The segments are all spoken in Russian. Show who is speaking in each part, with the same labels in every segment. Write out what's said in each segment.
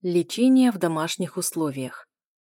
Speaker 1: Лечение в домашних условиях.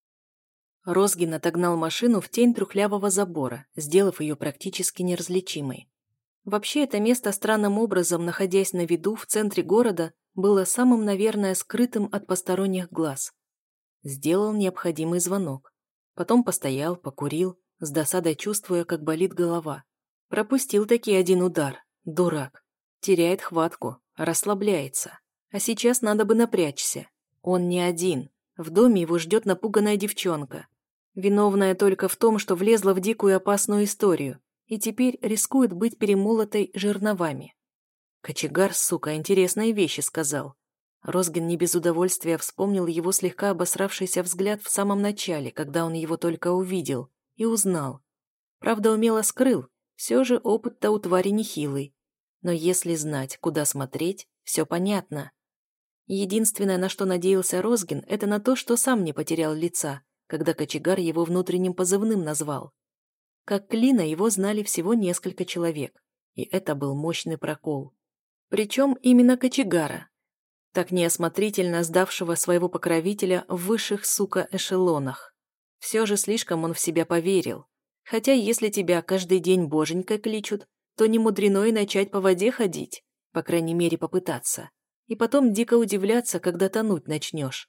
Speaker 1: Розгин отогнал машину в тень трухлявого забора, сделав ее практически неразличимой. Вообще, это место странным образом, находясь на виду в центре города, было самым, наверное, скрытым от посторонних глаз. Сделал необходимый звонок. Потом постоял, покурил, с досадой чувствуя, как болит голова. Пропустил таки один удар. Дурак. Теряет хватку, расслабляется. А сейчас надо бы напрячься. Он не один. В доме его ждет напуганная девчонка. Виновная только в том, что влезла в дикую опасную историю и теперь рискует быть перемолотой жерновами. Кочегар, сука, интересные вещи сказал. Розгин не без удовольствия вспомнил его слегка обосравшийся взгляд в самом начале, когда он его только увидел, и узнал. Правда, умело скрыл, все же опыт-то у твари нехилый. Но если знать, куда смотреть, все понятно. Единственное, на что надеялся Розгин, это на то, что сам не потерял лица, когда кочегар его внутренним позывным назвал. Как Клина его знали всего несколько человек, и это был мощный прокол. Причем именно кочегара, так неосмотрительно сдавшего своего покровителя в высших, сука, эшелонах. Все же слишком он в себя поверил. Хотя если тебя каждый день боженькой кличут, то не мудрено и начать по воде ходить, по крайней мере попытаться. И потом дико удивляться, когда тонуть начнешь.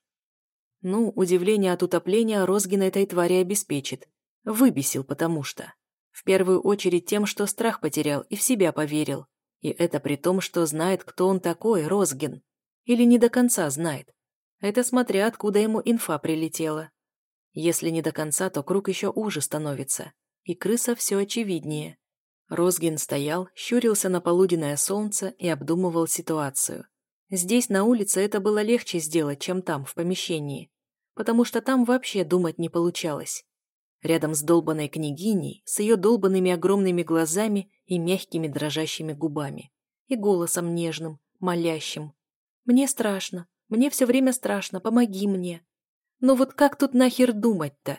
Speaker 1: Ну, удивление от утопления Розгин этой твари обеспечит. Выбесил, потому что. В первую очередь тем, что страх потерял и в себя поверил. И это при том, что знает, кто он такой, Розгин. Или не до конца знает. Это смотря, откуда ему инфа прилетела. Если не до конца, то круг еще уже становится. И крыса все очевиднее. Розгин стоял, щурился на полуденное солнце и обдумывал ситуацию. Здесь, на улице, это было легче сделать, чем там, в помещении. Потому что там вообще думать не получалось. Рядом с долбанной княгиней, с ее долбанными огромными глазами и мягкими дрожащими губами. И голосом нежным, молящим. «Мне страшно. Мне все время страшно. Помоги мне». Но вот как тут нахер думать-то?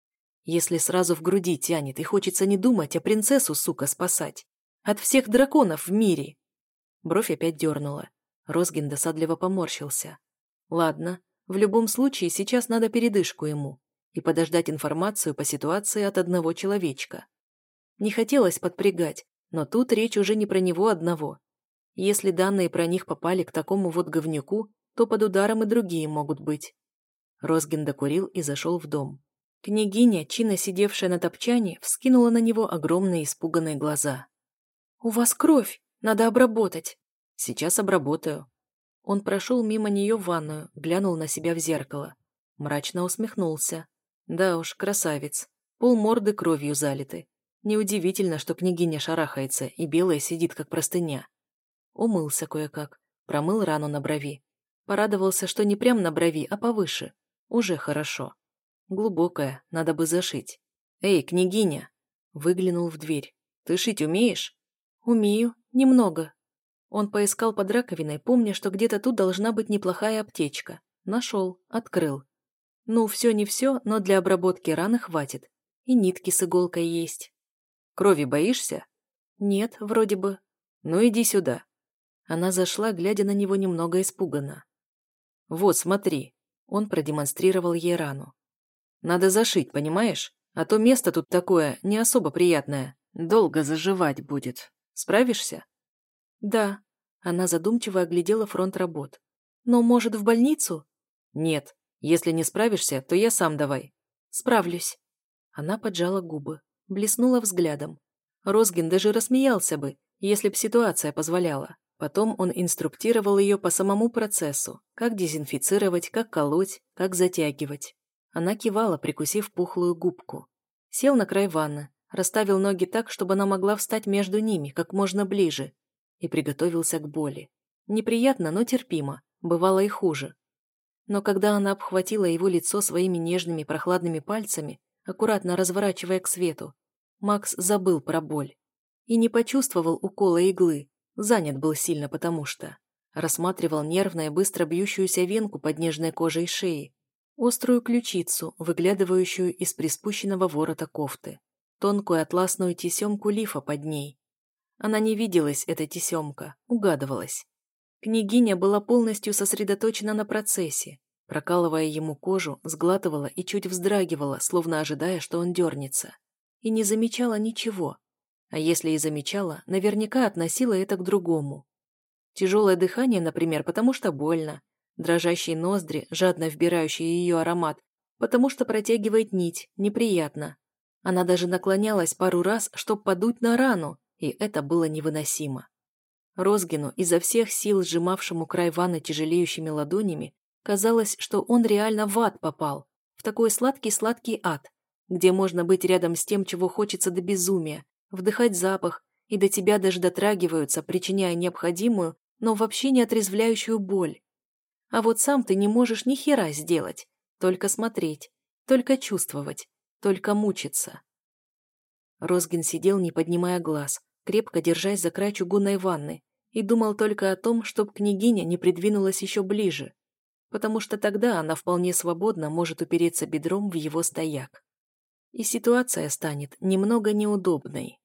Speaker 1: Если сразу в груди тянет и хочется не думать, а принцессу, сука, спасать. От всех драконов в мире. Бровь опять дернула. Розгин досадливо поморщился. Ладно, в любом случае сейчас надо передышку ему и подождать информацию по ситуации от одного человечка. Не хотелось подпрягать, но тут речь уже не про него одного. Если данные про них попали к такому вот говнюку, то под ударом и другие могут быть. Розгин докурил и зашел в дом. Княгиня, чинно сидевшая на топчане, вскинула на него огромные испуганные глаза. «У вас кровь! Надо обработать!» «Сейчас обработаю». Он прошел мимо нее в ванную, глянул на себя в зеркало. Мрачно усмехнулся. Да уж, красавец. Полморды кровью залиты. Неудивительно, что княгиня шарахается, и белая сидит, как простыня. Умылся кое-как, промыл рану на брови. Порадовался, что не прям на брови, а повыше. Уже хорошо. Глубокая, надо бы зашить. «Эй, княгиня!» Выглянул в дверь. «Ты шить умеешь?» «Умею. Немного». Он поискал под раковиной, помня, что где-то тут должна быть неплохая аптечка. Нашел, открыл. Ну, все не все, но для обработки раны хватит. И нитки с иголкой есть. «Крови боишься?» «Нет, вроде бы». «Ну, иди сюда». Она зашла, глядя на него немного испуганно. «Вот, смотри». Он продемонстрировал ей рану. «Надо зашить, понимаешь? А то место тут такое, не особо приятное. Долго заживать будет. Справишься?» «Да». Она задумчиво оглядела фронт работ. «Но, может, в больницу?» «Нет. Если не справишься, то я сам давай». «Справлюсь». Она поджала губы, блеснула взглядом. Розгин даже рассмеялся бы, если б ситуация позволяла. Потом он инструктировал ее по самому процессу, как дезинфицировать, как колоть, как затягивать. Она кивала, прикусив пухлую губку. Сел на край ванны, расставил ноги так, чтобы она могла встать между ними, как можно ближе, и приготовился к боли. Неприятно, но терпимо, бывало и хуже. Но когда она обхватила его лицо своими нежными прохладными пальцами, аккуратно разворачивая к свету, Макс забыл про боль. И не почувствовал укола иглы, занят был сильно потому что. Рассматривал нервно и быстро бьющуюся венку под нежной кожей шеи, острую ключицу, выглядывающую из приспущенного ворота кофты, тонкую атласную тесемку лифа под ней. Она не виделась, эта тесемка, угадывалась. Княгиня была полностью сосредоточена на процессе, прокалывая ему кожу, сглатывала и чуть вздрагивала, словно ожидая, что он дернется. И не замечала ничего. А если и замечала, наверняка относила это к другому. Тяжелое дыхание, например, потому что больно. Дрожащие ноздри, жадно вбирающие ее аромат, потому что протягивает нить, неприятно. Она даже наклонялась пару раз, чтоб подуть на рану, и это было невыносимо. Розгину, изо всех сил сжимавшему край ванны тяжелеющими ладонями, казалось, что он реально в ад попал, в такой сладкий-сладкий ад, где можно быть рядом с тем, чего хочется до безумия, вдыхать запах, и до тебя даже дотрагиваются, причиняя необходимую, но вообще не отрезвляющую боль. А вот сам ты не можешь ни хера сделать, только смотреть, только чувствовать, только мучиться. Розгин сидел, не поднимая глаз, крепко держась за край чугунной ванны, и думал только о том, чтоб княгиня не придвинулась еще ближе, потому что тогда она вполне свободно может упереться бедром в его стояк. И ситуация станет немного неудобной.